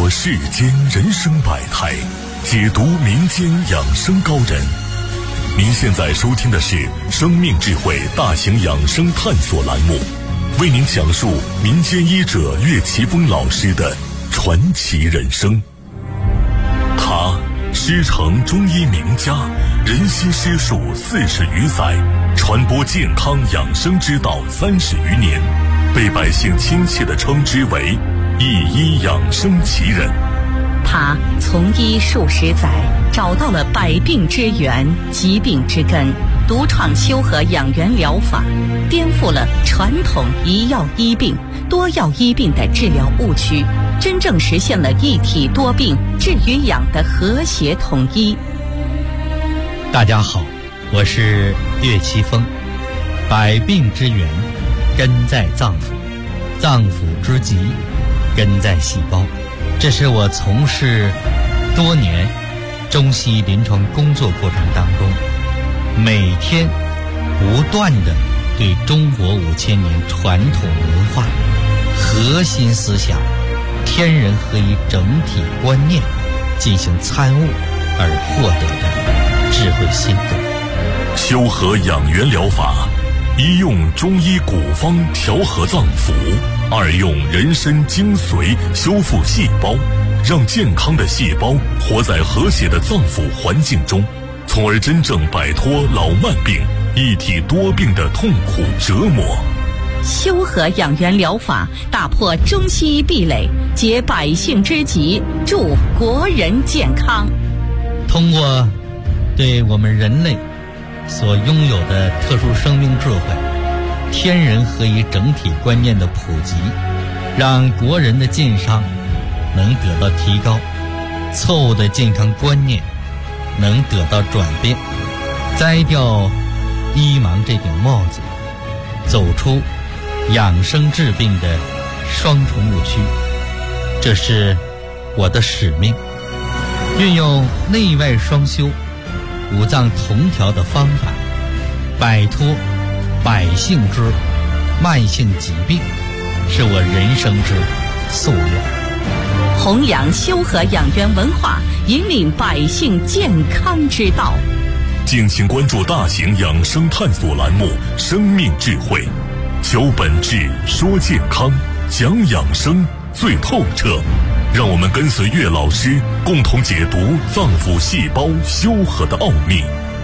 说世间人生百态，解读民间养生高人。您现在收听的是生命智慧大型养生探索栏目，为您讲述民间医者岳奇峰老师的传奇人生。他师承中医名家，人心师术40余载，传播健康养生之道30余年，被百姓亲切地称之为一医养生奇人。 他从医数十载，找到了百病之源、疾病之根，独创修和养元疗法，颠覆了传统一药医病、多药医病的治疗误区，真正实现了一体多病、治与养的和谐统一。 大家好，我是岳奇峰。百病之源根在脏腑，脏腑之疾根在细胞。这是我从事多年中西临床工作过程当中，每天不断的对中国5000年传统文化、核心思想、天人合一整体观念进行参悟而获得的智慧心得。 修和养元疗法，一用中医古方调和脏腑，二用人参精髓修复细胞，让健康的细胞活在和谐的脏腑环境中，从而真正摆脱老慢病、一体多病的痛苦折磨。 修和养元疗法打破中西医壁垒，解百姓之急，助国人健康。 通过对我们人类所拥有的特殊生命智慧、天人合一整体观念的普及，让国人的健康能得到提高，错误的健康观念能得到转变，摘掉医盲这顶帽子，走出养生治病的双重误区。这是我的使命，运用内外双修、五脏同调的方法，摆脱百姓之慢性疾病，是我人生之夙愿。 弘扬修和养元文化，引领百姓健康之道。 敬请关注大型养生探索栏目《生命智慧》，求本质，说健康，讲养生最透彻。让我们跟随岳老师，共同解读脏腑细胞修和的奥秘。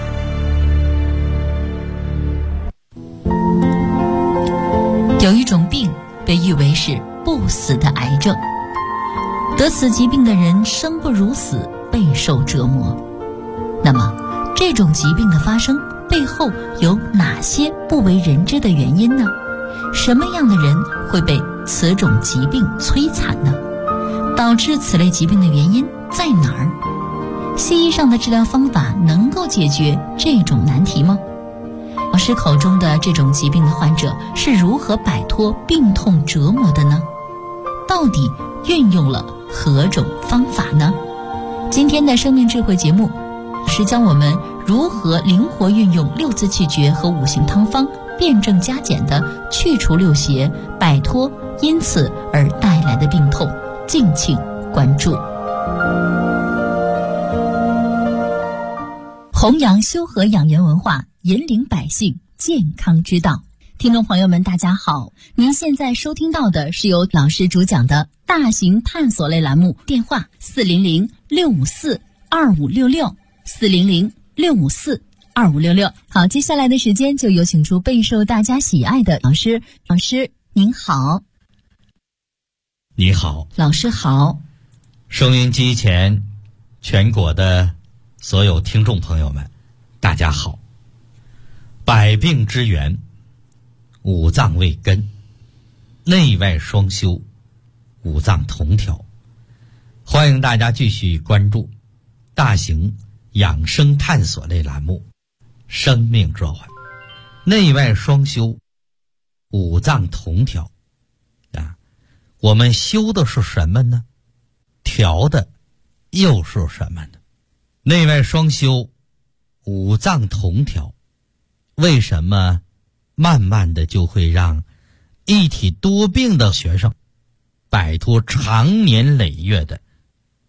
有一种病被誉为是不死的癌症，得此疾病的人生不如死，备受折磨。那么这种疾病的发生背后有哪些不为人知的原因呢？什么样的人会被此种疾病摧残呢？导致此类疾病的原因在哪儿？西医上的治疗方法能够解决这种难题吗？老师口中的这种疾病的患者是如何摆脱病痛折磨的呢？到底运用了何种方法呢？今天的生命智慧节目是教我们如何灵活运用6字气诀和5行汤方，辩证加减的去除六邪，摆脱因此而带来的病痛。敬请关注。弘扬修和养元文化，引领百姓健康之道。听众朋友们大家好，您现在收听到的是由老师主讲的大型探索类栏目，电话400-654-2566，400-654-2566。好，接下来的时间就有请出备受大家喜爱的老师。老师您好。 你好， 老师好。 收音机前全国的所有听众朋友们大家好。百病之源，五脏为根，内外双修，五脏同调。欢迎大家继续关注大型养生探索类栏目生命智慧。内外双修，五脏同调啊，我们修的是什么呢？调的又是什么呢？内外双修，五脏同调，为什么慢慢的就会让一体多病的学生摆脱长年累月的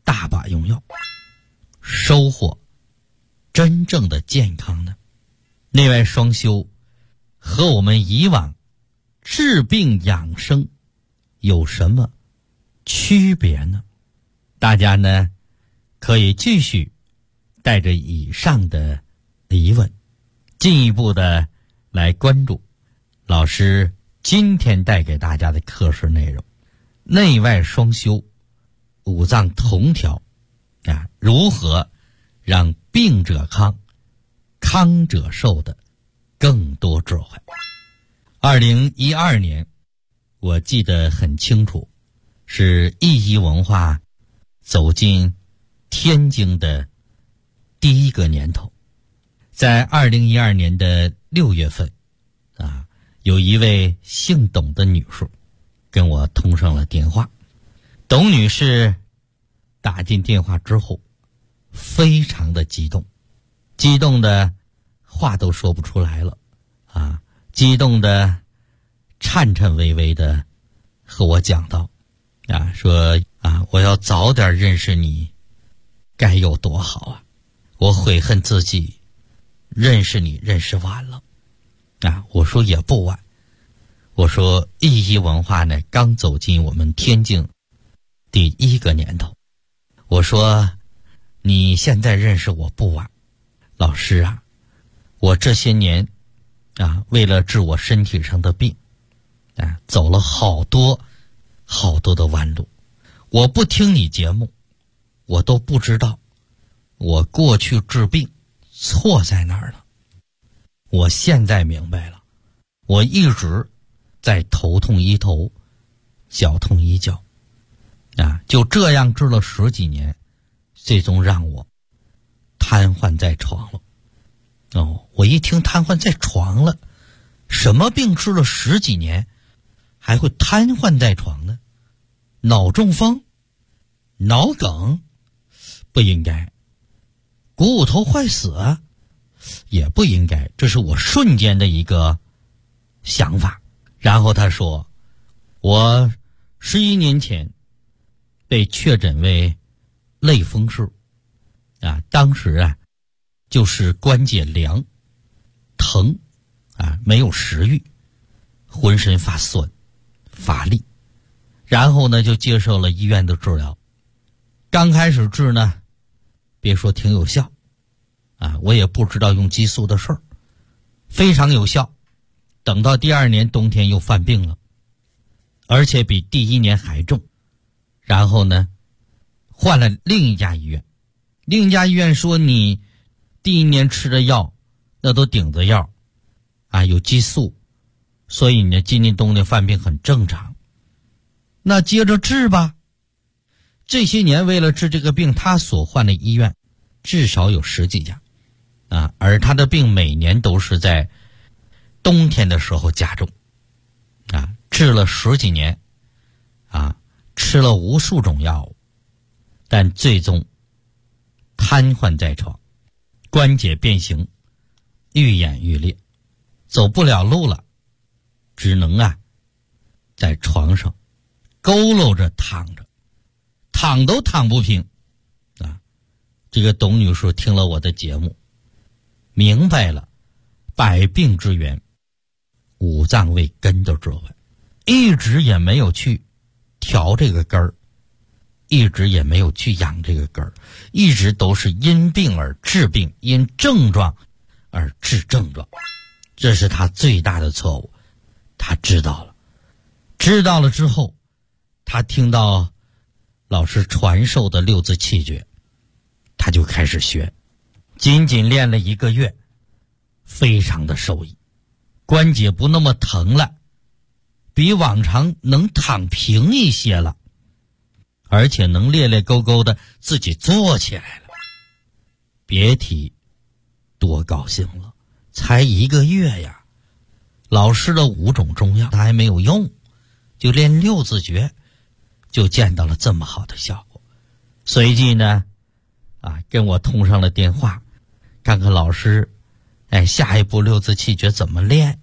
大把用药，收获真正的健康呢？内外双修和我们以往治病养生有什么区别呢？大家呢可以继续带着以上的疑问，进一步的来关注老师今天带给大家的课时内容：内外双修，五脏同调啊，如何让病者康，康者寿的更多智慧。2012年，我记得很清楚，是义医文化走进天津的第一个年头。在2012年的6月份啊，有一位姓董的女士跟我通上了电话。董女士打进电话之后非常的激动，激动的话都说不出来了啊，激动的颤颤巍巍的和我讲到啊，说啊，我要早点认识你该有多好啊，我悔恨自己认识你认识晚了啊。我说也不晚，我说义医文化呢刚走进我们天津第一个年头，我说你现在认识我不晚。老师啊，我这些年啊，为了治我身体上的病啊，走了好多的弯路。我不听你节目，我都不知道我过去治病错在哪儿了。我现在明白了，我一直在头痛医头，脚痛医脚啊，就这样治了10几年，最终让我瘫痪在床了。哦，我一听瘫痪在床了，什么病治了10几年还会瘫痪在床呢？脑中风、脑梗不应该，股骨头坏死也不应该，这是我瞬间的一个想法。然后他说，我11年前被确诊为类风湿啊，当时啊就是关节凉、疼啊，没有食欲，浑身发酸、乏力。然后呢，就接受了医院的治疗。刚开始治呢，别说挺有效啊，我也不知道用激素的事儿，非常有效。等到第2年冬天又犯病了，而且比第1年还重。然后呢，换了另一家医院，另一家医院说你第1年吃的药那都顶子药啊，有激素，所以呢今年冬天犯病很正常。那接着治吧。这些年为了治这个病，他所换的医院至少有10几家啊，而他的病每年都是在冬天的时候加重啊，治了10几年啊，吃了无数种药物，但最终瘫痪在床，关节变形，愈演愈烈，走不了路了，只能啊在床上佝偻着躺着，躺都躺不平啊。这个董女士听了我的节目，明白了百病之源五脏为根的智慧，一直也没有去调这个根儿，一直也没有去养这个根儿，一直都是因病而治病，因症状而治症状，这是他最大的错误。他知道了之后，他听到老师传授的6字气诀，他就开始学，仅仅练了1个月，非常的受益，关节不那么疼了，比往常能躺平一些了，而且能咧咧勾勾的自己坐起来了。别提多高兴了，才1个月呀，老师的5种中药他还没有用，就练6字诀就见到了这么好的效果。随即呢跟我通上了电话，看看老师下一步6字气诀怎么练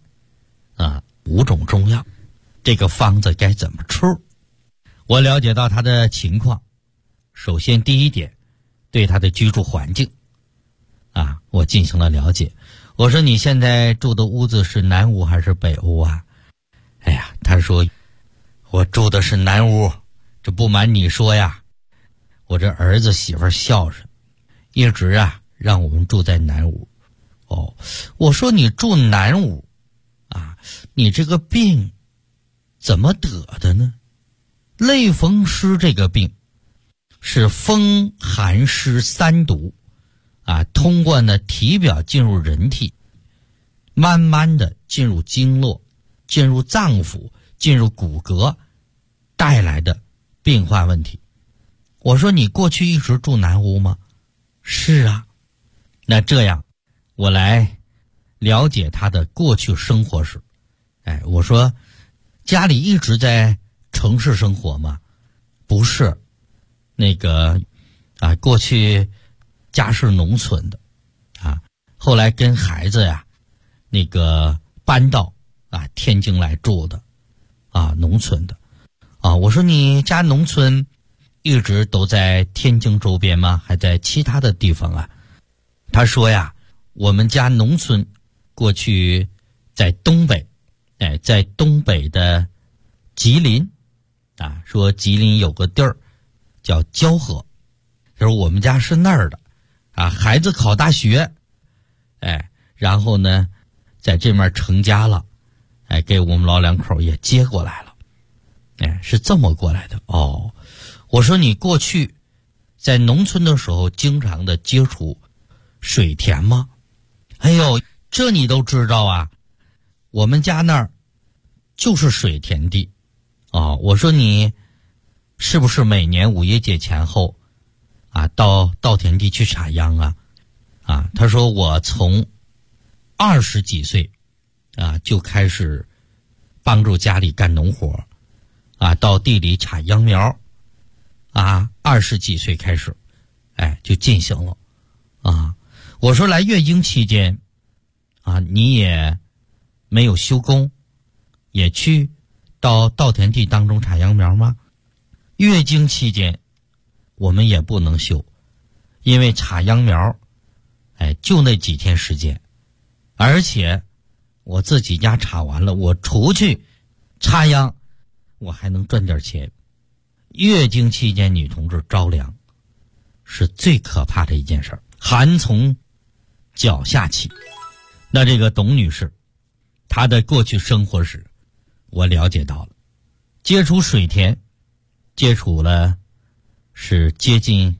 5种中药这个方子该怎么出。我了解到他的情况首先第一点，对他的居住环境我进行了了解。我说你现在住的屋子是南屋还是北屋啊？哎呀，他说我住的是南屋。这不瞒你说呀，我这儿子媳妇孝顺，一直让我们住在南屋。我说你住南屋你这个病怎么得的呢？类风湿这个病是风寒湿三毒通过呢体表进入人体，慢慢的进入经络，进入脏腑，进入骨骼，带来的病患问题。我说你过去一直住南屋吗？是啊。那这样我来了解他的过去生活史。我说家里一直在城市生活吗？不是，那个过去家是农村的后来跟孩子那个搬到天津来住的农村的我说你家农村一直都在天津周边吗？还在其他的地方他说我们家农村过去在东北在东北的吉林说吉林有个地儿叫蛟河，他说我们家是那儿的孩子考大学然后呢在这面成家了给我们老两口也接过来了是这么过来的。我说你过去在农村的时候经常的接触水田吗？哎呦，这你都知道我们家那儿就是水田地我说你是不是每年五一节前后到田地去插秧他说我从20几岁就开始帮助家里干农活到地里插秧苗20几岁开始就进行了我说来月经期间你也没有休工，也去到稻田地当中插秧苗吗？月经期间我们也不能休，因为插秧苗就那几天时间，而且我自己家插完了，我出去插秧我还能赚点钱。月经期间女同志着凉是最可怕的一件事，寒从脚下起。那这个董女士她的过去生活史我了解到了，接触水田接触了是接近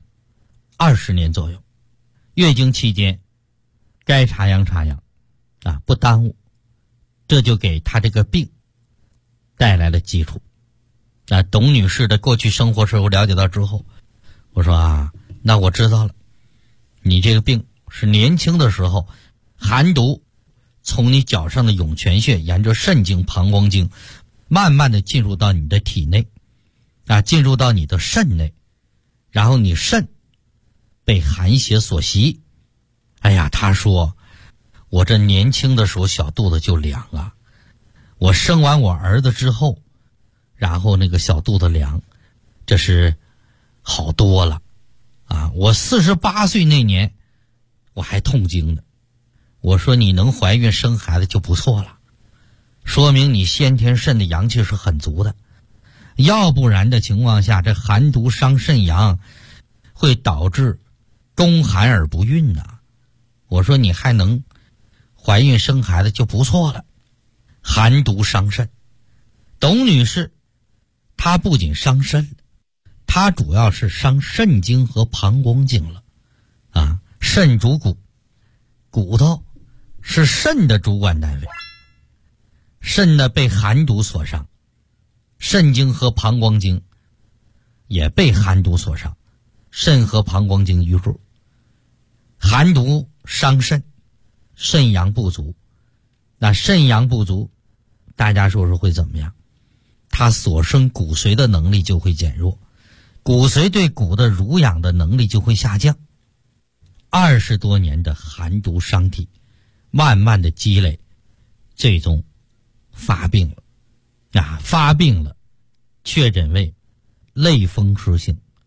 20年左右，月经期间该插秧插秧不耽误，这就给她这个病带来了基础。董女士的过去生活史我了解到之后，我说那我知道了，你这个病是年轻的时候寒毒从你脚上的涌泉穴沿着肾经膀胱经慢慢的进入到你的体内进入到你的肾内，然后你肾被寒邪所袭。哎呀，他说我这年轻的时候小肚子就凉我生完我儿子之后，然后那个小肚子凉，这是好多了我48岁那年我还痛经呢。我说你能怀孕生孩子就不错了，说明你先天肾的阳气是很足的，要不然的情况下，这寒毒伤肾阳会导致宫寒而不孕我说你还能怀孕生孩子就不错了。寒毒伤肾，董女士她不仅伤肾，她主要是伤肾经和膀胱经了肾主骨，骨头是肾的主管单位，肾呢被寒毒所伤，肾经和膀胱经也被寒毒所伤，肾和膀胱经瘀住，寒毒伤肾，肾阳不足。那肾阳不足，大家说说会怎么样？它所生骨髓的能力就会减弱，骨髓对骨的濡养的能力就会下降。20多年的寒毒伤体，慢慢的积累，最终发病了发病了，确诊为类风湿性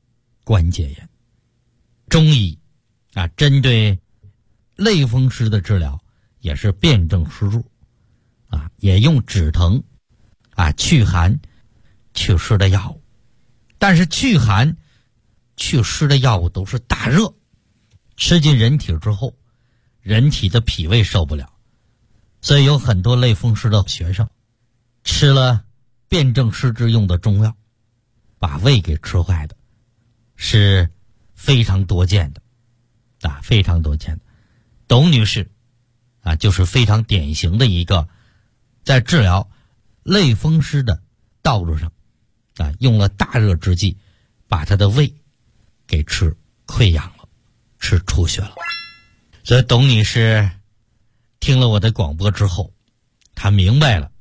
关节炎。中医针对类风湿的治疗也是辨证施术也用止疼祛寒祛湿的药物。但是祛寒祛湿的药物都是大热，吃进人体之后，人体的脾胃受不了，所以有很多类风湿的学生吃了辨证施治用的中药，把胃给吃坏的是非常多见的非常多见的。董女士就是非常典型的一个在治疗类风湿的道路上用了大热之剂，把她的胃给吃溃疡了，吃出血了。所以董女士听了我的广播之后，她明白了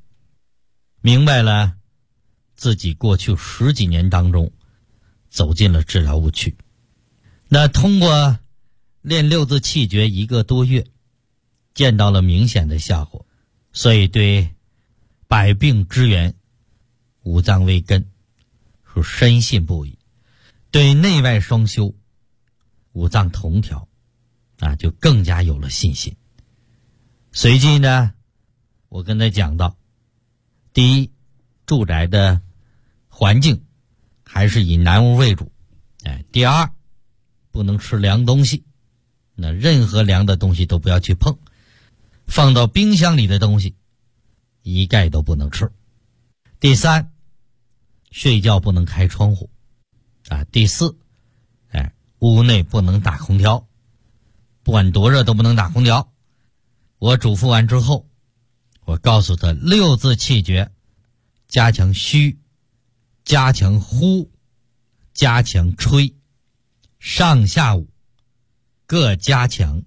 自己过去10几年当中走进了治疗误区。那通过练六字气诀1个多月，见到了明显的效果，所以对百病之源五脏为根是深信不疑，对内外双修五脏同调就更加有了信心。随即呢，我跟他讲到，第一，住宅的环境还是以南屋为主，第二，不能吃凉东西，那任何凉的东西都不要去碰，放到冰箱里的东西一概都不能吃。第三，睡觉不能开窗户第四，屋内不能打空调，不管多热都不能打空调。我嘱咐完之后，我告诉他六字气诀，加强虚，加强呼，加强吹，上下午各加强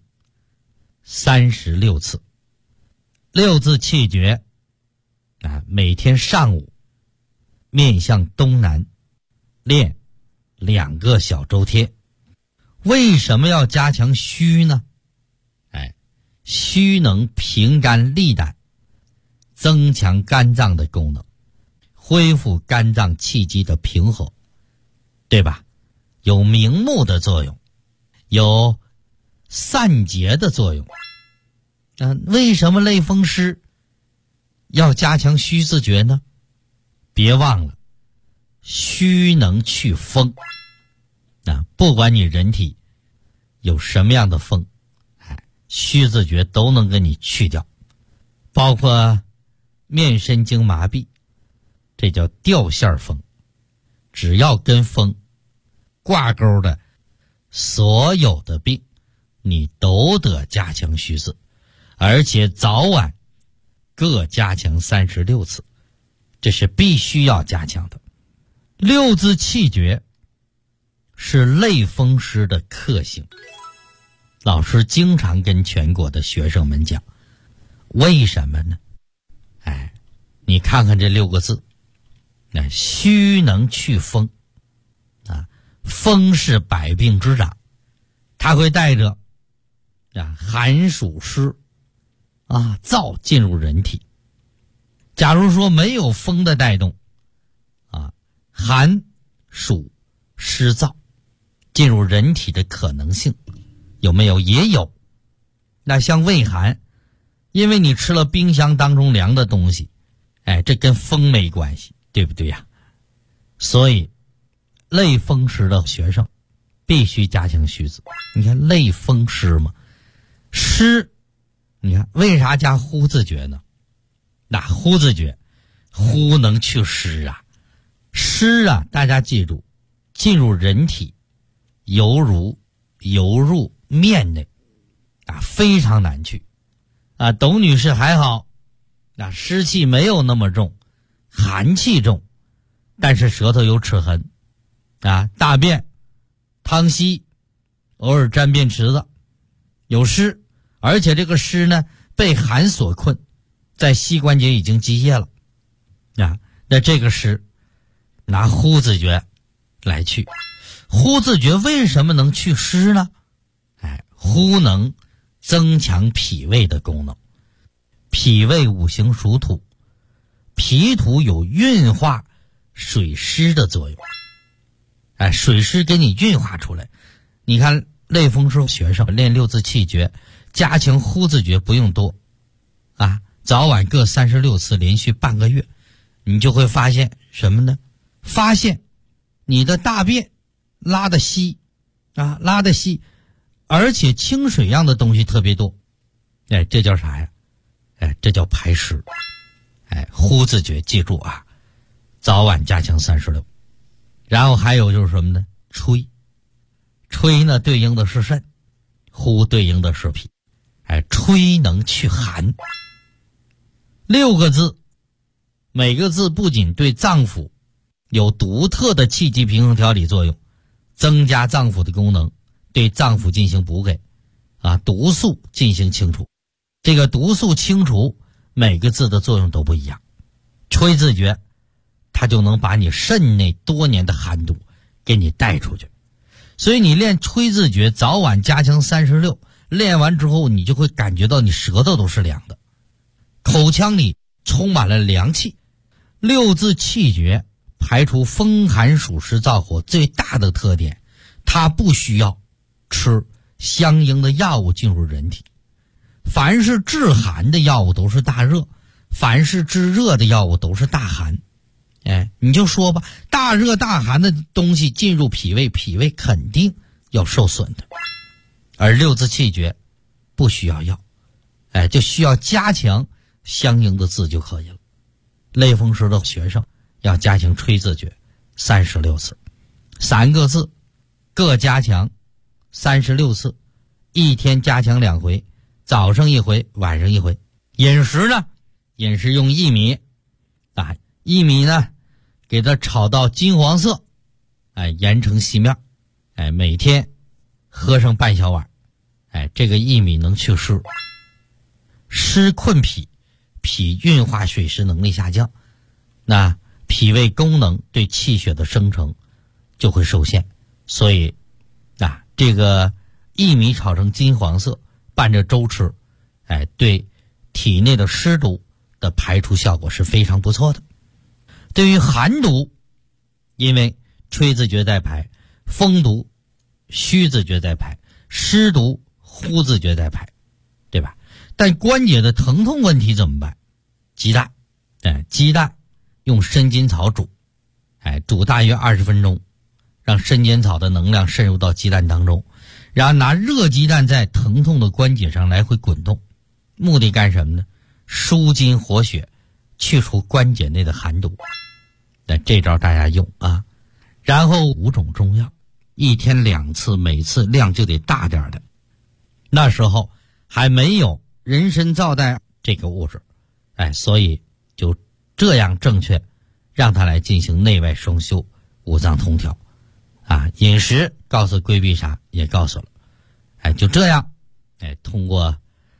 36次。六字气诀每天上午面向东南练2个小周天。为什么要加强虚呢？虚能平肝利胆，增强肝脏的功能，恢复肝脏气机的平和，对吧？有明目的作用，有散结的作用。为什么类风湿要加强虚字诀呢？别忘了，虚能去风不管你人体有什么样的风，虚字诀都能给你去掉，包括面神经麻痹，这叫掉线风。只要跟风挂钩的所有的病，你都得加强虚字，而且早晚各加强36次，这是必须要加强的。六字气诀是类风湿的克星，老师经常跟全国的学生们讲，为什么呢？你看看这6个字，虚能去风风是百病之长，它会带着寒暑湿燥进入人体。假如说没有风的带动寒暑湿燥进入人体的可能性有没有？也有。那像胃寒，因为你吃了冰箱当中凉的东西，这跟风没关系，对不对呀？所以类风湿的学生必须加强虚字。你看类风湿嘛，湿，你看为啥加呼字诀呢？那呼字诀，呼能去湿湿大家记住，进入人体犹如游入面内非常难去董女士还好，湿气没有那么重，寒气重，但是舌头有齿痕大便汤稀，偶尔沾便池子，有湿，而且这个湿呢被寒所困，在膝关节已经积液了那这个湿拿呼字诀来去。呼字诀为什么能去湿呢？呼能增强脾胃的功能。脾胃五行属土，脾土有运化水湿的作用水湿给你运化出来。你看类风湿学生练六字气诀，加强呼字诀不用多早晚各36次，连续半个月，你就会发现什么呢？发现你的大便拉得稀而且清水样的东西特别多。这叫啥呀？这叫排湿。呼字诀记住早晚加强36。然后还有就是什么呢？吹呢对应的是肾，呼对应的是脾。吹能去寒。6个字，每个字不仅对脏腑有独特的气机平衡调理作用，增加脏腑的功能，对脏腑进行补给毒素进行清除。这个毒素清除每个字的作用都不一样。吹字诀它就能把你肾内多年的寒毒给你带出去。所以你练吹字诀早晚加强36，练完之后你就会感觉到你舌头都是凉的，口腔里充满了凉气。六字气诀排除风寒暑湿燥火最大的特点，它不需要吃相应的药物进入人体。凡是治寒的药物都是大热，凡是治热的药物都是大寒。你就说吧，大热大寒的东西进入脾胃，脾胃肯定要受损的。而六字气诀不需要药，就需要加强相应的字就可以了。类风湿的学生要加强吹字诀36次，3个字各加强36次，一天加强2回，早上1回，晚上1回。饮食呢，饮食用薏米薏米呢给它炒到金黄色，研成细面，每天喝上半小碗。这个薏米能去湿，湿困脾，脾运化水湿能力下降，那脾胃功能对气血的生成就会受限。所以这个薏米炒成金黄色，拌着粥吃，对体内的湿毒的排除效果是非常不错的。对于寒毒，因为吹字诀在排，风毒虚字诀在排，湿毒呼字诀在排，对吧？但关节的疼痛问题怎么办？鸡蛋，鸡蛋用生筋草煮，煮大约20分钟，让生筋草的能量渗入到鸡蛋当中，然后拿热鸡蛋在疼痛的关节上来回滚动，目的干什么呢？舒筋活血，去除关节内的寒毒。这招大家用然后5种中药，一天2次，每次量就得大点的。那时候还没有人参皂苷这个物质，所以就这样正确让它来进行内外双修，五脏通调饮食告诉规避啥也告诉了，就这样通过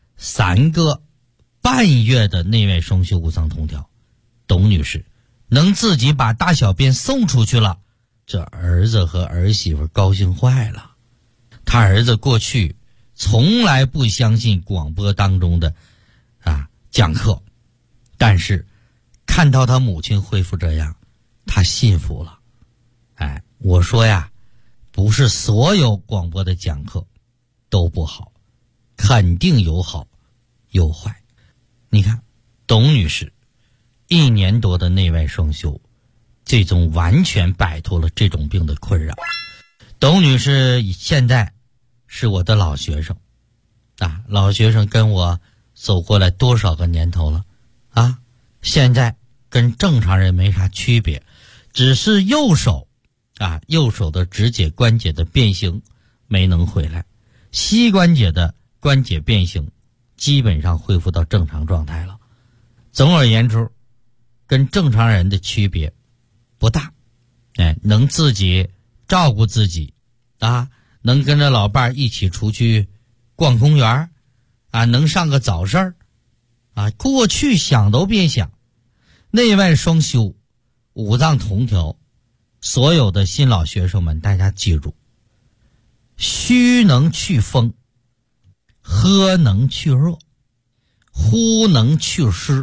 3个半月的内外双修五脏通调，董女士能自己把大小便送出去了，这儿子和儿媳妇高兴坏了。他儿子过去从来不相信广播当中的讲课，但是看到他母亲恢复这样，他信服了。我说呀，不是所有广播的讲课都不好，肯定有好有坏。你看董女士1年多的内外双修，最终完全摆脱了这种病的困扰。董女士现在是我的老学生老学生跟我走过来多少个年头了现在跟正常人没啥区别，只是右手的指节关节的变形没能回来，膝关节的关节变形基本上恢复到正常状态了。总而言之，跟正常人的区别不大，能自己照顾自己能跟着老伴一起出去逛公园能上个早市过去想都别想。内外双修，五脏同调，所有的新老学生们大家记住，虚能去风，喝能去热，呼能去湿，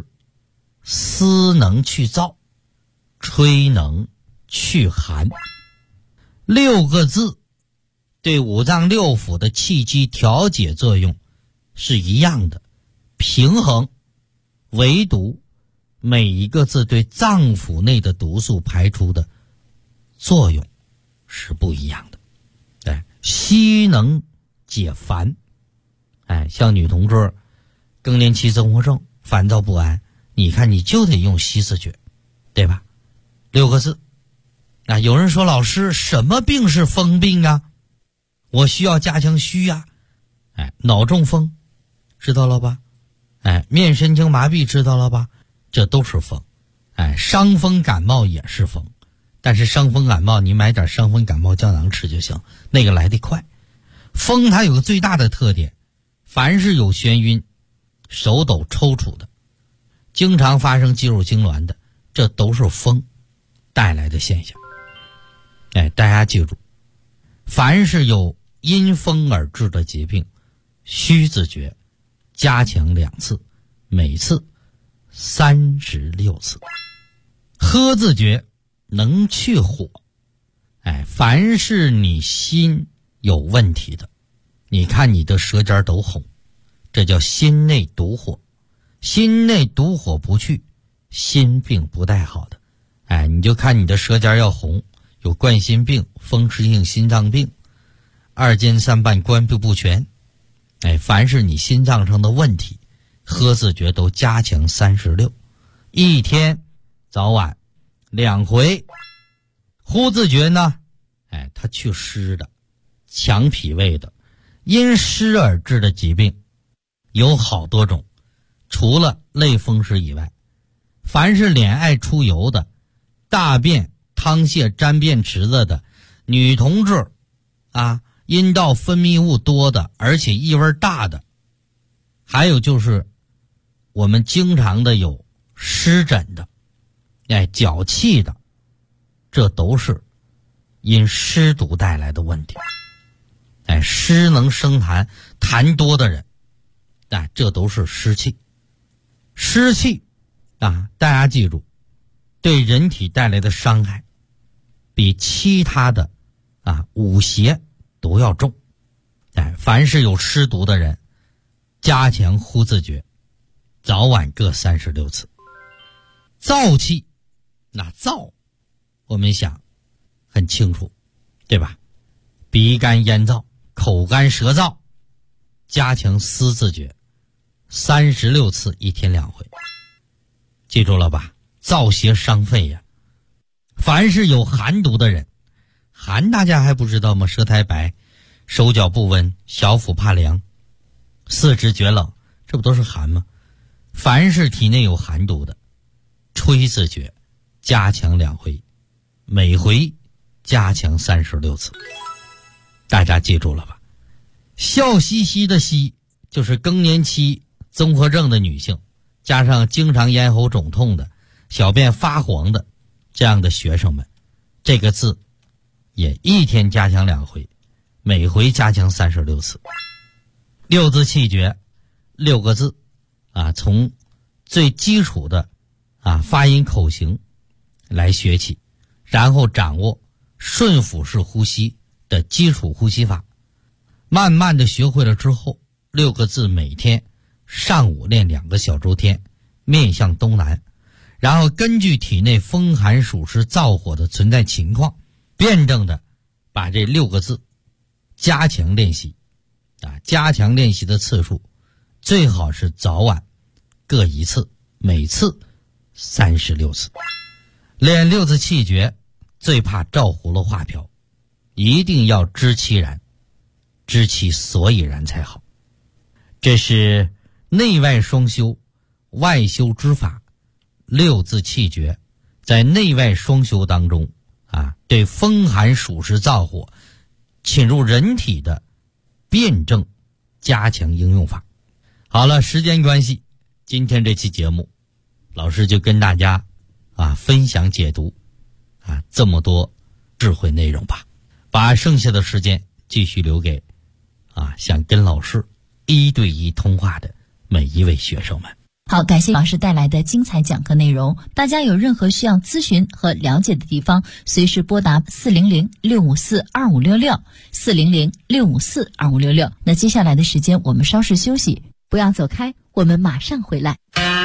思能去燥，吹能去寒。 6个字对五脏六腑的气机调节作用是一样的，平衡，唯独每一个字对脏腑内的毒素排出的作用是不一样的。对，硒能解烦，像女同志更年期综合症烦躁不安，你看你就得用硒自觉，对吧？6个字。有人说老师什么病是风病啊？我需要加强虚啊。脑中风知道了吧？面神经麻痹知道了吧？这都是风。伤风感冒也是风，但是伤风感冒你买点伤风感冒胶囊吃就行，那个来得快。风它有个最大的特点，凡是有眩晕、手抖抽搐的，经常发生肌肉痉挛的，这都是风带来的现象。大家记住，凡是有因风而致的疾病，虚自觉加强2次，每次36次。喝自觉能去火。凡是你心有问题的，你看你的舌尖都红，这叫心内毒火。心内毒火不去，心病不带好的。你就看你的舌尖要红，有冠心病、风湿性心脏病、2尖3瓣关闭不全。凡是你心脏上的问题，喝自觉都加强36，一天早晚2回。呼自觉呢，它去湿的，强脾胃的，因湿而致的疾病有好多种，除了类风湿以外，凡是脸爱出油的，大便汤泻沾便池子的，女同志阴道分泌物多的，而且异味大的，还有就是我们经常的有湿疹的，脚气的，这都是因湿毒带来的问题。湿能生痰，痰多的人，这都是湿气。湿气大家记住，对人体带来的伤害比其他的五邪都要重。凡是有湿毒的人，加强呼自觉，早晚各36次。燥气，燥我们想很清楚，对吧？鼻干咽燥，口干舌燥，加强思自觉36次，一天2回。记住了吧？燥邪伤肺呀。凡是有寒毒的人，寒大家还不知道吗？舌苔白，手脚不温，小腹怕凉，四肢觉冷，这不都是寒吗？凡是体内有寒毒的，吹自觉加强2回，每回加强36次。大家记住了吧？笑嘻嘻的嘻就是更年期综合症的女性，加上经常咽喉肿痛的，小便发黄的这样的学生们，这个字也一天加强2回，每回加强36次。6字气绝，6个字从最基础的发音口型来学起，然后掌握顺腹式呼吸的基础呼吸法，慢慢的学会了之后，6个字每天上午练2个小周天，面向东南，然后根据体内风寒暑湿燥火的存在情况，辩证的把这6个字加强练习。加强练习的次数最好是早晚各1次，每次36次。练6字气绝最怕照葫芦画瓢，一定要知其然，知其所以然才好。这是内外双修、外修之法，6字气绝在内外双修当中对风寒暑湿燥火侵入人体的辩证加强应用法。好了，时间关系，今天这期节目老师就跟大家分享解读这么多智慧内容吧，把剩下的时间继续留给想跟老师1对1通话的每一位学生们。 好，感谢老师带来的精彩讲课内容。大家有任何需要咨询和了解的地方，随时拨打400-654-2566，400-654-2566。那接下来的时间我们稍事休息，不要走开，我们马上回来。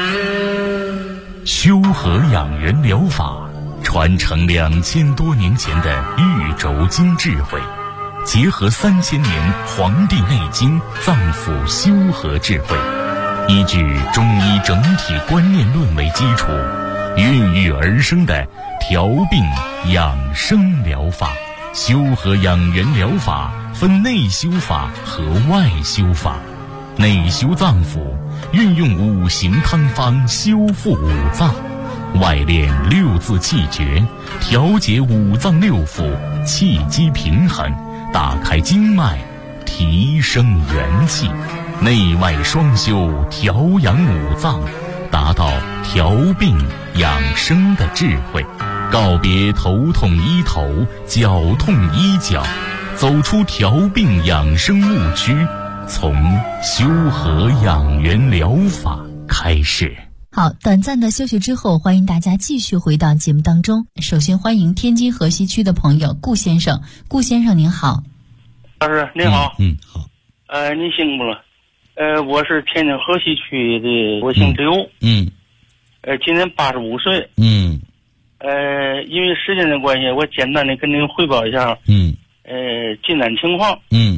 修和养元疗法传承2000多年前的玉轴经智慧，结合3000年《黄帝内经》脏腑修和智慧，依据中医整体观念论为基础，孕育而生的调病养生疗法。修和养元疗法分内修法和外修法。内修脏腑，运用5行汤方修复五脏；外练6字气诀，调节五脏六腑，气机平衡，打开经脉，提升元气。内外双修，调养五脏，达到调病养生的智慧。告别头痛医头，脚痛医脚，走出调病养生误区，从修和养元疗法开始。 好，短暂的休息之后，欢迎大家继续回到节目当中。首先欢迎天津河西区的朋友顾先生。顾先生您好。 老师您好。 好。 您辛苦了。我是天津河西区的，我姓刘。今年85岁。因为时间的关系，我简单的跟您汇报一下。进展情况。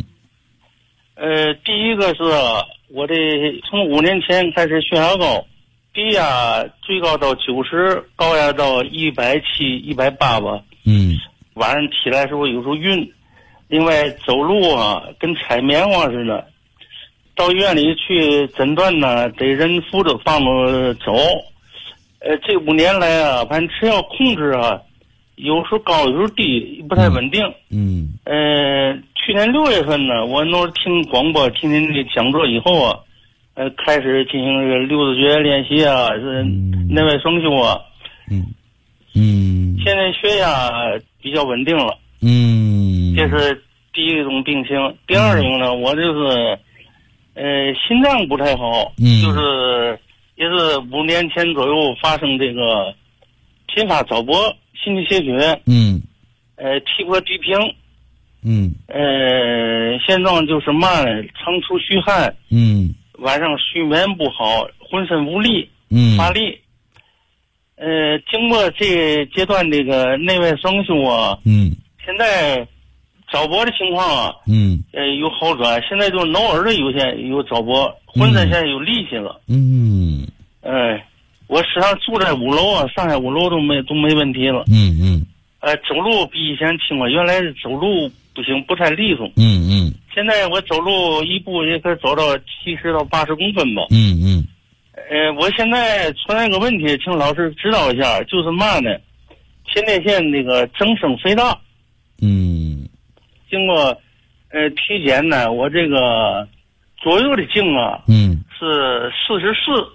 第一个是我的从5年前开始血压高，低压最高到90，高压到170、180吧。晚上起来时候有时候晕。另外走路啊，跟踩棉花似的。到医院里去诊断呢，得人扶着放着走。这5年来啊，反正吃药控制啊，有时候高有时候低，不太稳定。去年6月份呢，我那听广播听您的讲座以后啊，开始进行这个6字诀练习啊，是内外双修啊。现在血压比较稳定了。这是第一种病情。第二种呢，我就是心脏不太好，就是也是5年前左右发生这个频发早搏、心肌缺血，体魄低平，现状就是嘛呢，常出虚汗，晚上睡眠不好，浑身无力，乏力。经过这阶段这个内外双修啊，现在早搏的情况啊，有好转，现在就是挠耳的有早搏，浑身现在有力气了。我时常住在5楼啊，上海5楼都没问题了。走路比以前轻了，原来走路不行，不太利索。现在我走路一步也可以走到70到80公分吧。我现在存在个问题，请老师指导一下，就是嘛呢？前列腺那个增生肥大。经过体检呢，我这个左右的径啊，是44，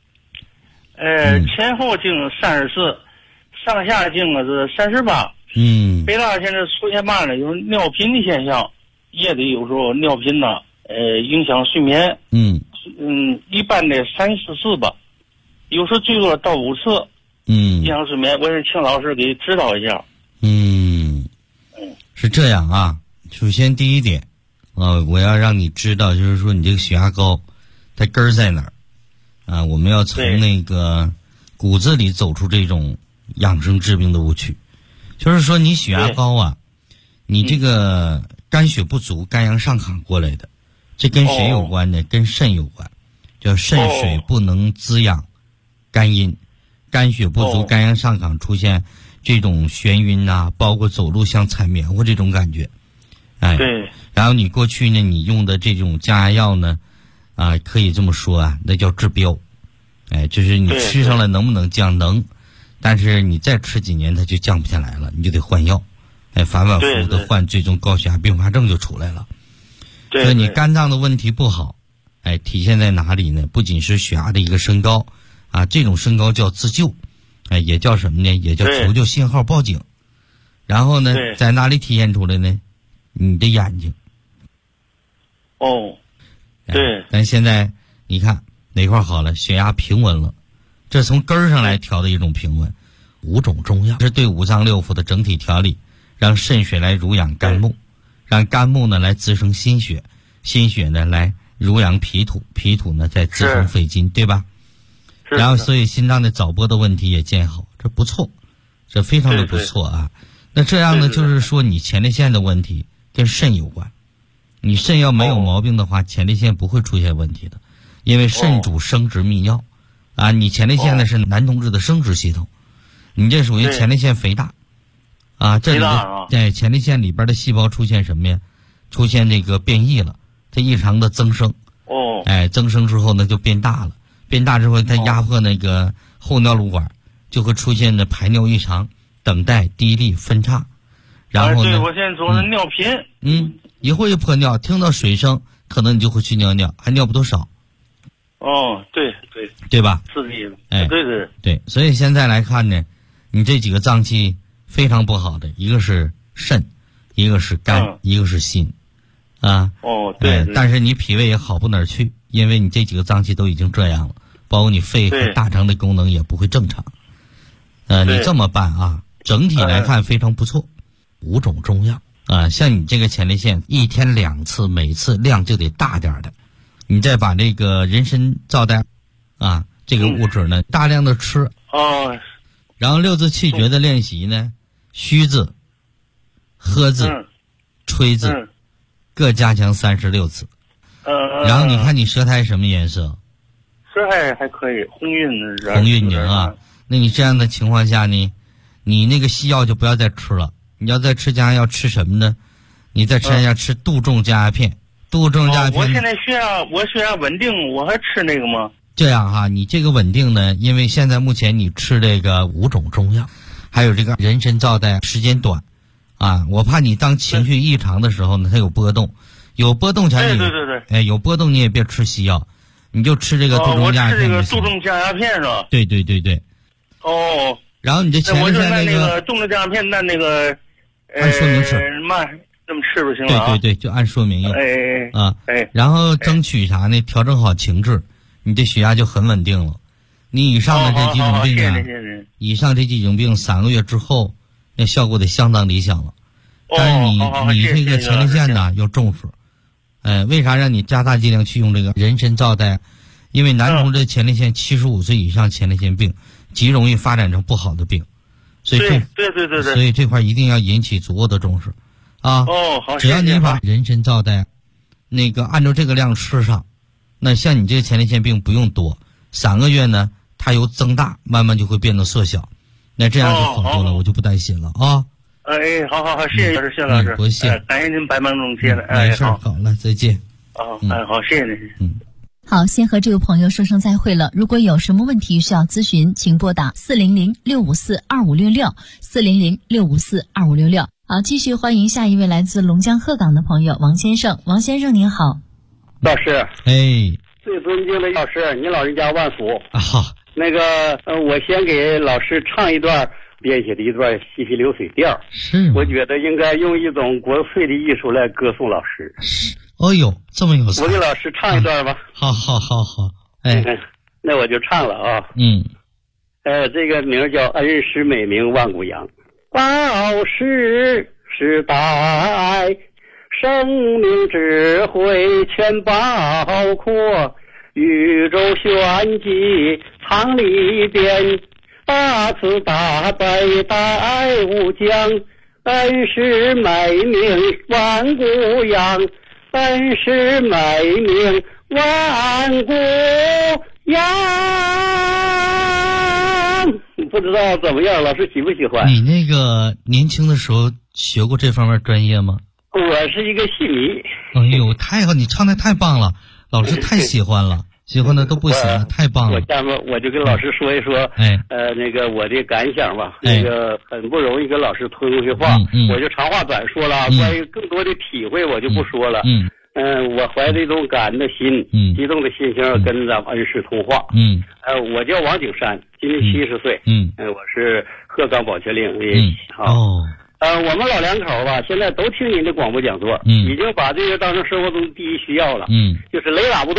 前后径34，上下径啊是38。肥大现在出现嘛呢？有尿频的现象，夜里有时候尿频呢，影响睡眠。一般的3、4次吧，有时最多到5次。影响睡眠，我是请老师给指导一下。 是这样啊。首先第一点，我要让你知道，就是说你这个血压高，它根儿在哪儿啊？我们要从那个骨子里走出这种养生治病的误区。就是说你血压高啊，你这个肝血不足、肝阳上亢过来的，这跟谁有关呢？跟肾有关，叫肾水不能滋养肝阴，肝血不足、肝阳上亢出现这种眩晕啊，包括走路像踩棉花这种感觉。 对。 然后你过去呢，你用的这种降压药呢，可以这么说啊，那叫治标。就是你吃上了能不能降？能，但是你再吃几年它就降不下来了，你就得换药。反反复复的换，最终高血压并发症就出来了。所以你肝脏的问题不好，体现在哪里呢？不仅是血压的一个升高啊，这种升高叫自救，也叫什么呢？也叫求救信号报警。然后呢，在哪里体现出来呢？你的眼睛。 对。 但现在你看， 哪块好了？血压平稳了，这从根儿上来调的一种平稳。5种中药是对五脏六腑的整体调理，让肾血来濡养肝木，让肝木呢来滋生心血，心血呢来濡养脾土，脾土呢再滋生肺金，对吧？然后所以心脏的早搏的问题也见好，这不错，这非常的不错啊。那这样呢，就是说你前列腺的问题跟肾有关，你肾要没有毛病的话，前列腺不会出现问题的，因为肾主生殖泌尿啊。你前列腺呢是男同志的生殖系统，你这属于前列腺肥大啊。这里在前列腺里边的细胞出现什么呀？出现这个变异了，它异常的增生。增生之后呢就变大了，变大之后它压迫那个后尿路管，就会出现的排尿异常、等待、滴沥、分叉。然后呢， 对，我现在总是尿频。 一会儿破尿，听到水声，可能你就会去尿尿，还尿不多少。对吧？ 刺激了。 对，所以现在来看呢，你这几个脏器非常不好的，一个是肾，一个是肝，一个是心，啊。 对。 但是你脾胃也好不哪儿去，因为你这几个脏器都已经这样了，包括你肺和大肠的功能也不会正常。你这么办啊，整体来看非常不错。5种中药啊，像你这个前列腺1天2次，每次量就得大点的。你再把这个人参皂苷啊这个物质呢大量的吃。然后6字气诀的练习呢，虚字、喝字、吹字各加强36次。然后你看你舌苔什么颜色？ 舌苔还可以，红晕凝啊。那你这样的情况下呢，你那个西药就不要再吃了。你要再吃降压药，吃什么呢？你再吃一下吃杜仲降压片。杜仲降压片。 我现在血压稳定，我还吃那个吗？ 这样哈，你这个稳定呢，因为现在目前你吃这个5种中药，还有这个人参皂苷时间短，啊，我怕你当情绪异常的时候呢，它有波动，有波动前你有波动你也别吃西药，你就吃这个杜仲降压片。 我吃这个杜仲降压片是吧？ 对。然后你这前列腺那个杜仲降压片，那个按说明吃， 这么吃不行了。 对，就按说明用。然后争取啥呢？调整好情志，你这血压就很稳定了。你以上的这几种病啊，以上这几种病3个月之后，那效果得相当理想了。但是你这个前列腺呢要重视。为啥让你加大剂量去用这个人参皂苷？因为男同志的前列腺75岁以上前列腺病极容易发展成不好的病，所以对， 所以这块一定要引起足够的重视啊。 好， 只要你把人参皂苷那个按照这个量吃上，那像你这个前列腺病不用多，3个月呢它由增大慢慢就会变得缩小，那这样就好多了，我就不担心了啊。 好，谢谢老师， 不谢， 感谢您百忙中接的。 没事，好了，再见。 好，谢谢您。 好，先和这个朋友说声再会了。如果有什么问题需要咨询，请拨打400-654-2566，400-654-2566。好，继续欢迎下一位来自龙江鹤岗的朋友王先生。王先生您好。 老师，最尊敬的老师，您老人家万福。 好， 那个我先给老师唱一段编写的一段西皮流水调。 是， 我觉得应该用一种国粹的艺术来歌颂老师。 哦呦，这么有才！ 我给老师唱一段吧。 好， 那我就唱了啊。这个名叫恩师美名万古扬，报时时代，生命智慧全包括，宇宙玄机藏里边，大慈大悲大无疆，恩师美名万古扬，恩师美名万古扬。不知道怎么样，老师喜不喜欢？ 你那个年轻的时候学过这方面专业吗？ 我是一个戏迷。 哎呦，太好，你唱的太棒了，老师太喜欢了，喜欢的都不行了，太棒了。 下面我就跟老师说一说，那个我的感想吧。那个很不容易跟老师通会话，我就长话短说了。关于更多的体会，我就不说了。我怀着一种感恩的心，激动的心情跟咱们恩师通话。我叫王景山，今年70岁。我是鹤岗保全令的。我们老两口吧，现在都听您的广播讲座，已经把这个当成生活中第一需要了。就是雷打不动，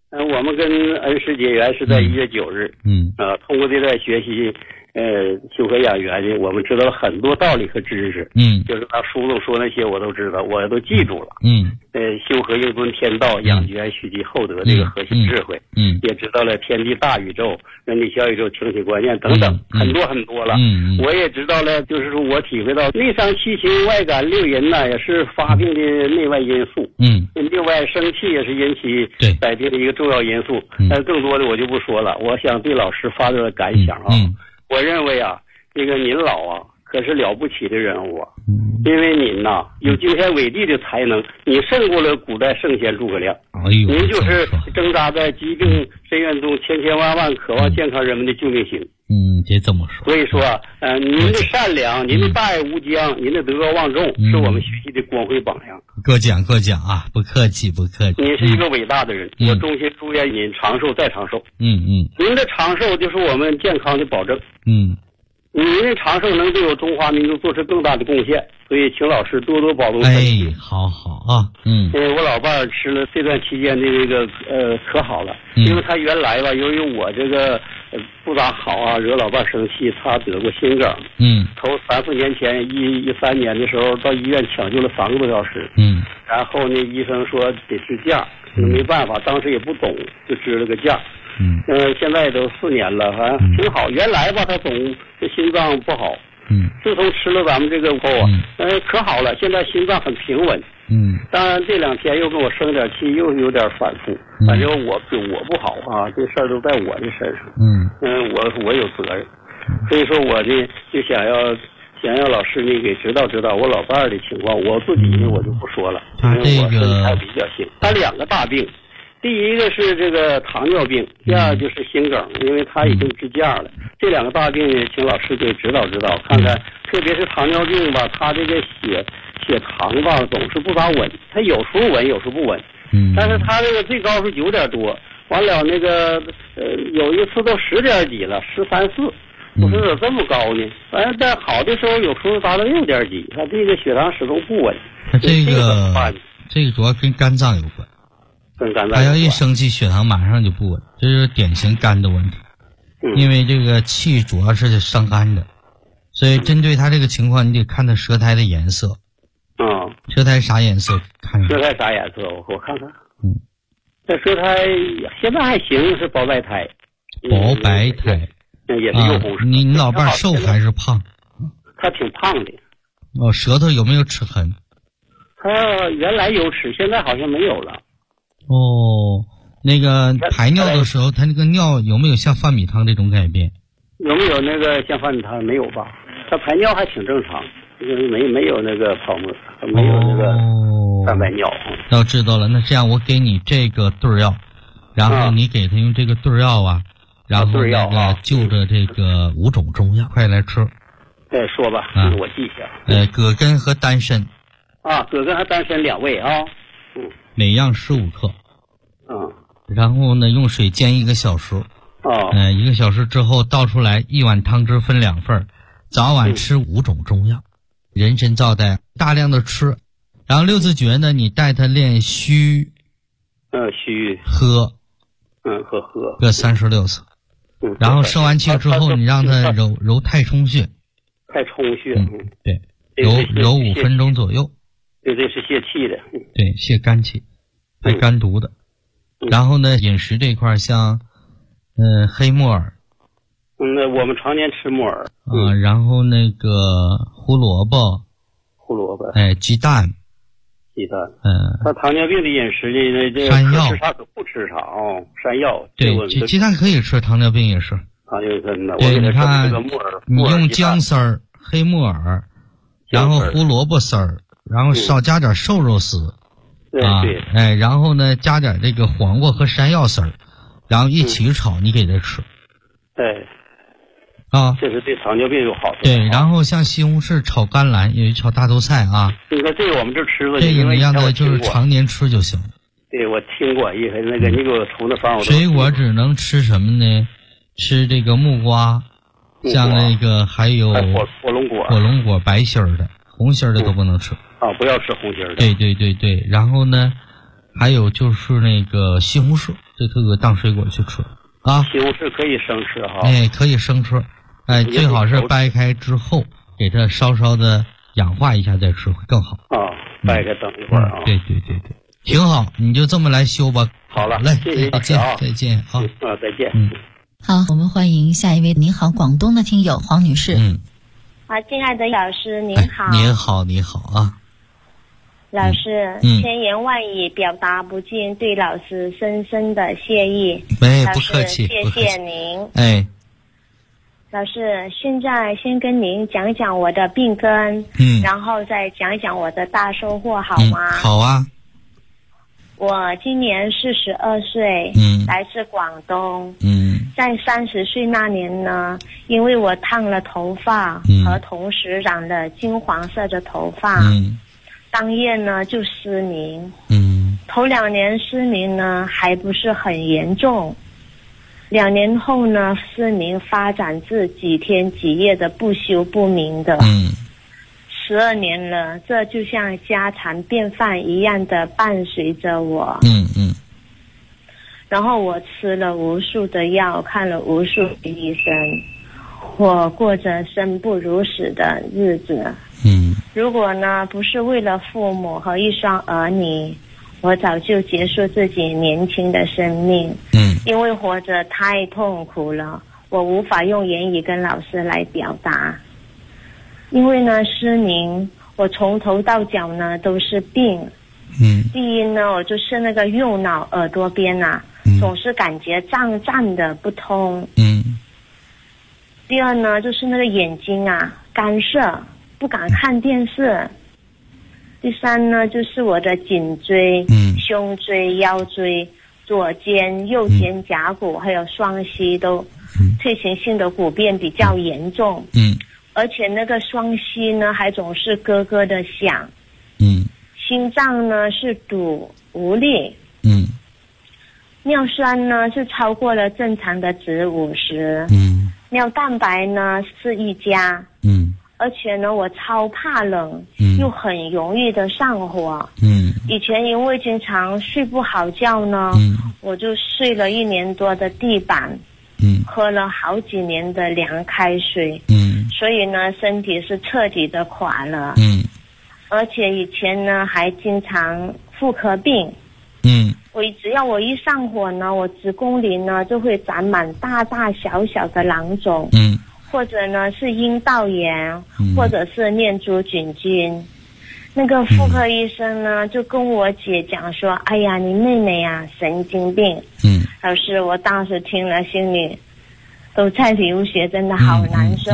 我们跟恩师结缘是在1月9日。通过这段学习修和养元呢，我们知道了很多道理和知识。就是他书中说那些我都知道，我都记住了。修和应尊天道，养元蓄积厚德这个核心智慧。也知道了天地大宇宙、人体小宇宙、情体观念等等，很多很多了。我也知道了，就是说我体会到内伤七情外感六淫呢，也是发病的内外因素。另外生气也是引起百病的一个重要因素。但更多的我就不说了，我想对老师发表的感想啊。我认为啊，这个您老啊可是了不起的人物啊，因为您呐有惊天伟地的才能，你胜过了古代圣贤诸葛亮。您就是挣扎在疾病深渊中千千万万渴望健康人们的救命星。 别这么说。 所以说您的善良，您的大爱无疆，您的德高望重，是我们学习的光辉榜样。 过奖啊，不客气。 您是一个伟大的人，我衷心祝愿您长寿再长寿。您的长寿就是我们健康的保证。您的长寿能对我中华民族做出更大的贡献，所以请老师多多保重身体。 好啊。 我老伴儿吃了这段期间的这个可好了，因为他原来吧，由于我这个不咋好啊，惹老伴儿生气，他得过心梗。头3、4年前13年的时候到医院抢救了3个多小时。然后呢，医生说得支架，没办法，当时也不懂，就支了个架。现在都4年了，反正挺好。原来吧，他总这心脏不好。自从吃了咱们这个后啊，可好了，现在心脏很平稳。当然这2天又跟我生点气，又有点反复。反正我不好啊，这事儿都在我的身上。我有责任，所以说我呢就想要老师呢给指导指导我老伴儿的情况。我自己呢我就不说了，因为我身体还比较轻。他2个大病。第一个是这个糖尿病，第二就是心梗，因为他已经支架了。这2个大病呢，请老师给指导指导，看看，特别是糖尿病吧，他这个血糖吧总是不咋稳，他有时候稳，有时候不稳。但是他这个最高是9点多，完了那个有一次都10点几了，13、14。我说怎么这么高呢？反正在好的时候有时候达到6点几，他这个血糖始终不稳。 这个主要跟肝脏有关。他要一生气，血糖马上就不稳，这是典型肝的问题。因为这个气主要是伤肝的，所以针对他这个情况，你得看他舌苔的颜色。舌苔啥颜色？ 舌苔啥颜色？我看看。这舌苔现在还行，是薄白苔。 薄白苔。 也是幼红色。 你老伴瘦还是胖？ 他挺胖的。 舌头有没有齿痕？ 他原来有齿，现在好像没有了。 那个排尿的时候，他那个尿有没有像饭米汤这种改变？ 有没有那个像饭米汤？没有吧？他排尿还挺正常，没有那个泡沫，没有那个蛋白尿。 那我知道了，那这样我给你这个对药，然后你给他用这个对药啊，然后那个就着这个5种中药，快来吃。 说吧，我记一下。葛根和丹参。 葛根和丹参2味啊。 每样15克。然后呢，用水煎1个小时。1个小时之后倒出来，1碗汤汁分2份，早晚吃5种中药，人参皂苷大量的吃。然后6字诀呢，你带他练虚。 虚。 喝。 喝。 各36次。然后生完气之后，你让他揉太冲穴。 太冲穴。 对。揉5分钟左右。 对，这是泄气的。 对，泄肝气，排肝毒的。然后呢，饮食这块像黑木耳。 那我们常年吃木耳。 然后那个胡萝卜。鸡蛋。他糖尿病的饮食呢，这山药可吃啥可不吃啥山药。 对，鸡蛋可以吃，糖尿病也是。对，你看，你用姜丝儿、黑木耳，然后胡萝卜丝儿。然后少加点瘦肉丝，然后呢加点这个黄瓜和山药丝儿，然后一起炒，你给他吃。 这是对糖尿病有好处。 对，然后像西红柿炒甘蓝，也炒大豆菜啊。 这个我们这吃了。 这个你让他就是常年吃就行。 对，我听过一回那个，你给我出的方。 水果只能吃什么呢？吃这个木瓜，像那个还有火龙果白心儿的，红心儿的都不能吃。 不要吃红心儿的。 对。然后呢，还有就是那个西红柿， 这个当水果去吃啊。 西红柿可以生吃哈。 可以生吃，最好是掰开之后给它稍稍的氧化一下再吃会更好。 掰开等一会儿啊。 对，挺好，你就这么来修吧。 好了， 嘞， 谢谢， 再见啊。再见。 好，我们欢迎下一位。您好，广东的听友黄女士。 亲爱的老师您好。 你好啊。 老师，千言万语表达不尽对老师深深的谢意。 不客气， 谢谢您。老师，现在先跟您讲讲我的病根，然后再讲讲我的大收获，好吗？ 好啊。 我今年42岁，来自广东。在30岁那年呢，因为我烫了头发，和同时染了金黄色的头发，当夜呢就失明。头2年失明呢还不是很严重，2年后呢失明发展至几天几夜的不休不明的。12年了，这就像家常便饭一样的伴随着我。然后我吃了无数的药，看了无数的医生，我过着生不如死的日子。如果呢不是为了父母和一双儿女，我早就结束自己年轻的生命。因为活着太痛苦了，我无法用言语跟老师来表达。因为呢失明，我从头到脚呢都是病。第一呢，我就是那个右脑耳朵边总是感觉胀胀的不通。第二呢，就是那个眼睛干涩，不敢看电视。第三呢，就是我的颈椎、胸椎、腰椎、左肩、右肩胛骨还有双膝都退行性的骨变比较严重。而且那个双膝呢还总是咯咯的响。心脏呢是堵无力。尿酸呢是超过了正常的值50。尿蛋白呢是1加。而且呢我超怕冷，又很容易的上火。以前因为经常睡不好觉呢，我就睡了1年多的地板，喝了好几年的凉开水。所以呢身体是彻底的垮了。而且以前呢还经常妇科病。只要我一上火呢，我子宫里呢就会长满大大小小的囊肿。或者呢是阴道炎，或者是念珠菌菌。那个妇科医生呢就跟我姐讲说，哎呀你妹妹神经病。老师，我当时听了心里都在流血，真的好难受。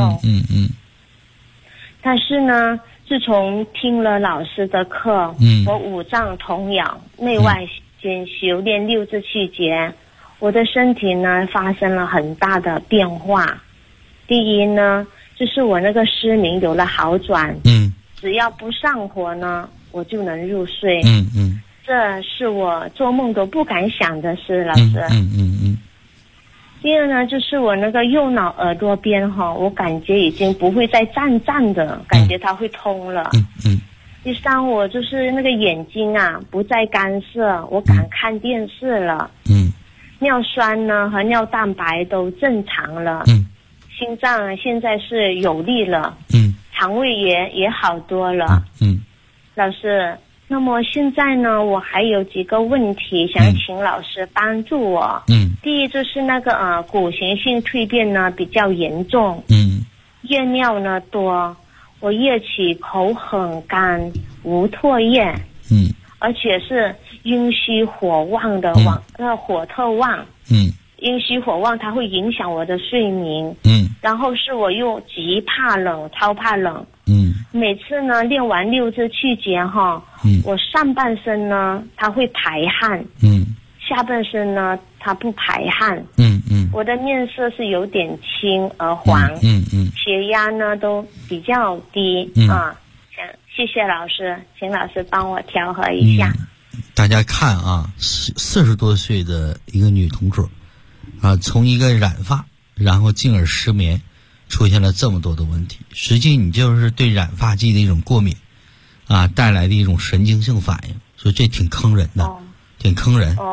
但是呢自从听了老师的课，我五脏同养，内外兼修炼6至7节，我的身体呢发生了很大的变化。第一呢，就是我那个失明有了好转。只要不上火呢，我就能入睡。这是我做梦都不敢想的事，老师。第二呢，就是我那个右脑耳朵边我感觉已经不会再胀的，感觉它会通了。第三，我就是那个眼睛不再干涩，我敢看电视了。尿酸呢和尿蛋白都正常了。心脏现在是有力了。肠胃也好多了。老师，那么现在呢我还有几个问题想请老师帮助我。第一就是那个骨型性蜕变呢比较严重。夜尿呢多，我夜起口很干，无唾液。而且是阴虚火旺的火特旺。阴虚火旺它会影响我的睡眠。然后是我又极怕冷，超怕冷。每次呢练完6至7节我上半身呢它会排汗。下半身呢它不排汗。我的面色是有点青而黄。血压呢都比较低。谢谢老师，请老师帮我调和一下。 大家看40多岁的一个女同志从一个染发然后进而失眠，出现了这么多的问题。实际你就是对染发剂的一种过敏带来的一种神经性反应，所以这挺坑人的。挺坑人。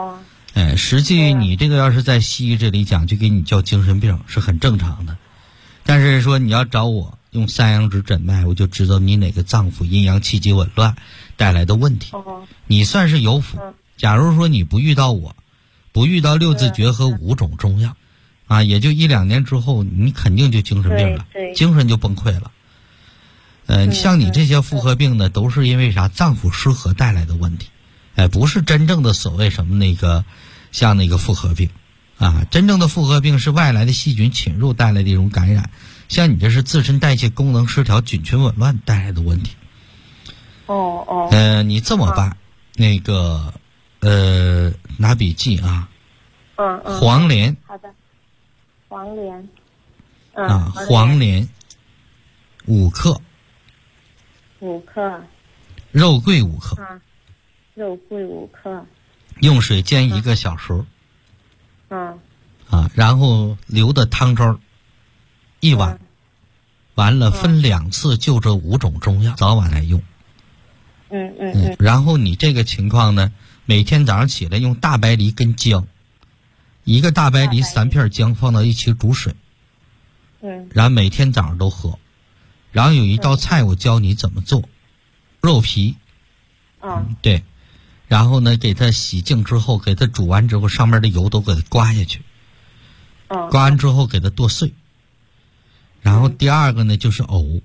实际你这个要是在西医这里讲，就给你叫精神病是很正常的。但是说你要找我用3阳指诊脉，我就知道你哪个脏腑阴阳气机紊乱带来的问题。你算是有福。假如说你不遇到我，不遇到6字诀和5种中药啊，也就1-2年之后，你肯定就精神病了，精神就崩溃了。像你这些妇科病呢，都是因为啥？脏腑失和带来的问题。不是真正的所谓什么像那个妇科病啊，真正的妇科病是外来的细菌侵入带来的一种感染，像你这是自身代谢功能失调、菌群紊乱带来的问题。你这么办，拿笔记啊。黄连。 好的。黄连。 黄连5克。 5克。 肉桂5克。 肉桂5克。 用水煎1个小时。然后留的汤汁1碗，完了分2次就这5种中药，早晚来用。然后你这个情况呢，每天早上起来用大白梨跟姜，1个大白梨3片姜放到一起煮水。然后每天早上都喝。然后有一道菜我教你怎么做，肉皮。对。然后呢，给它洗净之后，给它煮完之后，上面的油都给它刮下去。刮完之后给它剁碎。然后第二个呢就是藕。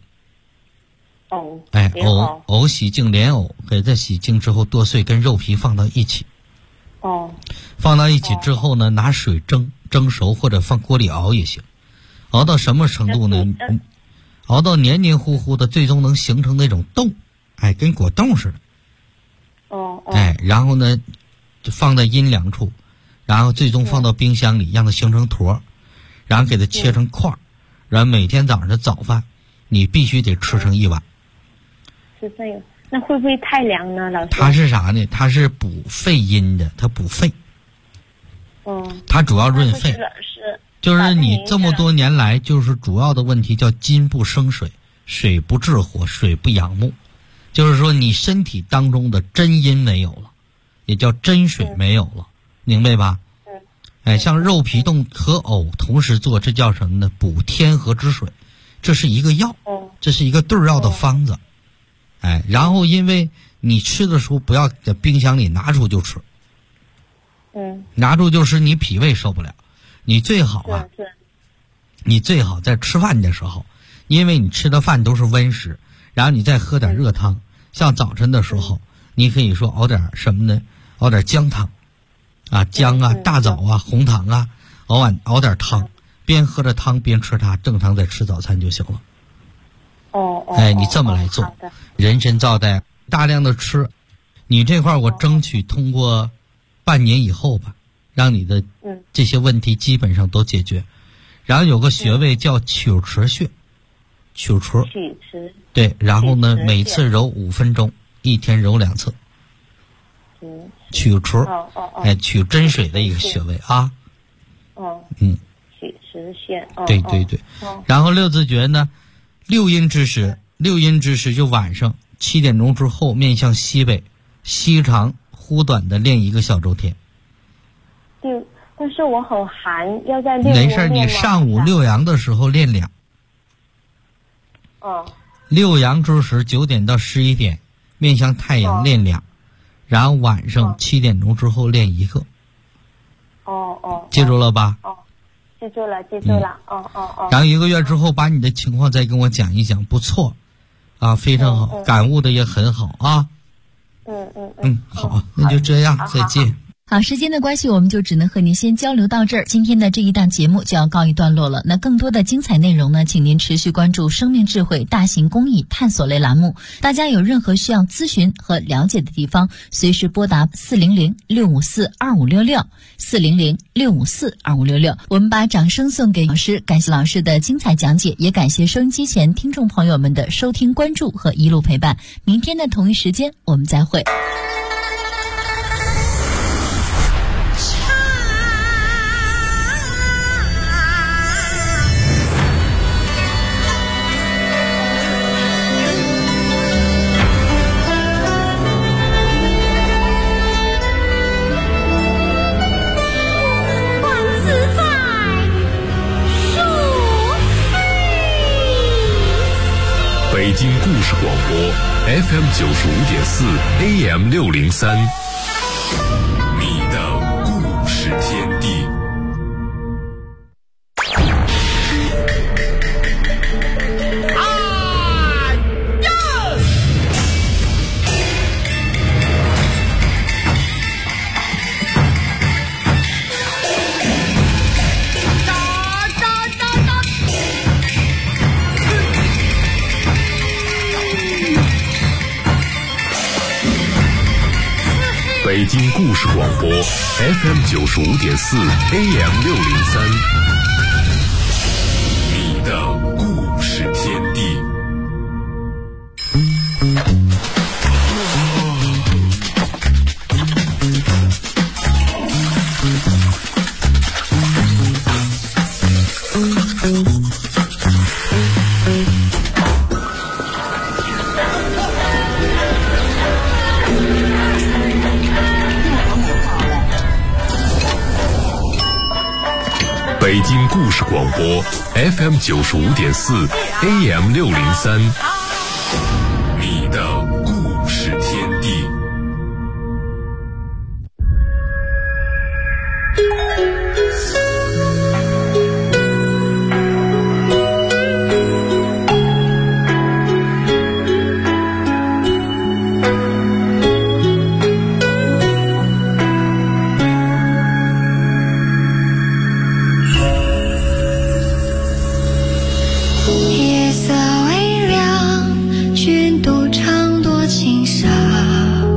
藕洗净莲藕，给它洗净之后剁碎，跟肉皮放到一起。放到一起之后呢，拿水蒸熟，或者放锅里熬也行。熬到什么程度呢？熬到黏黏糊糊的，最终能形成那种冻，跟果冻似的。然后呢，就放在阴凉处，然后最终放到冰箱里，让它形成坨，然后给它切成块，然后每天早上的早饭，你必须得吃上1碗。 是这样，那会不会太凉呢，老师？ 它是啥呢？它是补肺阴的，它补肺。它主要润肺。就是你这么多年来，就是主要的问题叫金不生水，水不治火，水不养木。就是说你身体当中的真阴没有了，也叫真水没有了，明白吧？像肉皮冻和藕同时做，这叫什么呢？补天河之水，这是一个药，这是一个对药的方子。然后因为你吃的时候不要在冰箱里拿出就吃，拿出就吃你脾胃受不了。你最好你最好在吃饭的时候，因为你吃的饭都是温食，然后你再喝点热汤。像早晨的时候，你可以说熬点什么呢？熬点姜汤，姜啊、大枣啊、红糖啊，熬点汤，边喝着汤边吃它，正常再吃早餐就行了。你这么来做，人参皂苷大量的吃，你这块我争取通过半年以后吧，让你的这些问题基本上都解决。然后有个穴位叫曲池穴。曲池。对，然后呢，每次揉5分钟，一天揉2次。曲池。取真水的一个穴位啊。 曲池穴。 对。然后6字诀呢，6阴之时就晚上7点钟之后，面向西北，膝长忽短的练1个小周天。 对，但是我很寒，要在6 没事，你上午6阳的时候练2。6阳之时9点到11点，面向太阳练2，然后晚上7点钟之后练1个。记住了吧？ 记住了。 然后1个月之后，把你的情况再跟我讲一讲，不错，非常好，感悟的也很好啊。好，那就这样，再见。 好，时间的关系，我们就只能和您先交流到这儿。今天的这一档节目就要告一段落了。那更多的精彩内容呢，请您持续关注生命智慧大型公益探索类栏目。大家有任何需要咨询和了解的地方，随时拨打400-654-2566，400-654-2566。我们把掌声送给老师，感谢老师的精彩讲解，也感谢收音机前听众朋友们的收听、关注和一路陪伴。明天的同一时间，我们再会。 京故事广播 FM95.4 AM603，你的故事天地。北京故事广播 FM95.4 AM603，你的故事天地。北京故事广播 FM95.4 AM603，你的故事天地。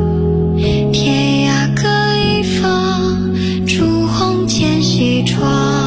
天涯各一方，烛红千禧窗。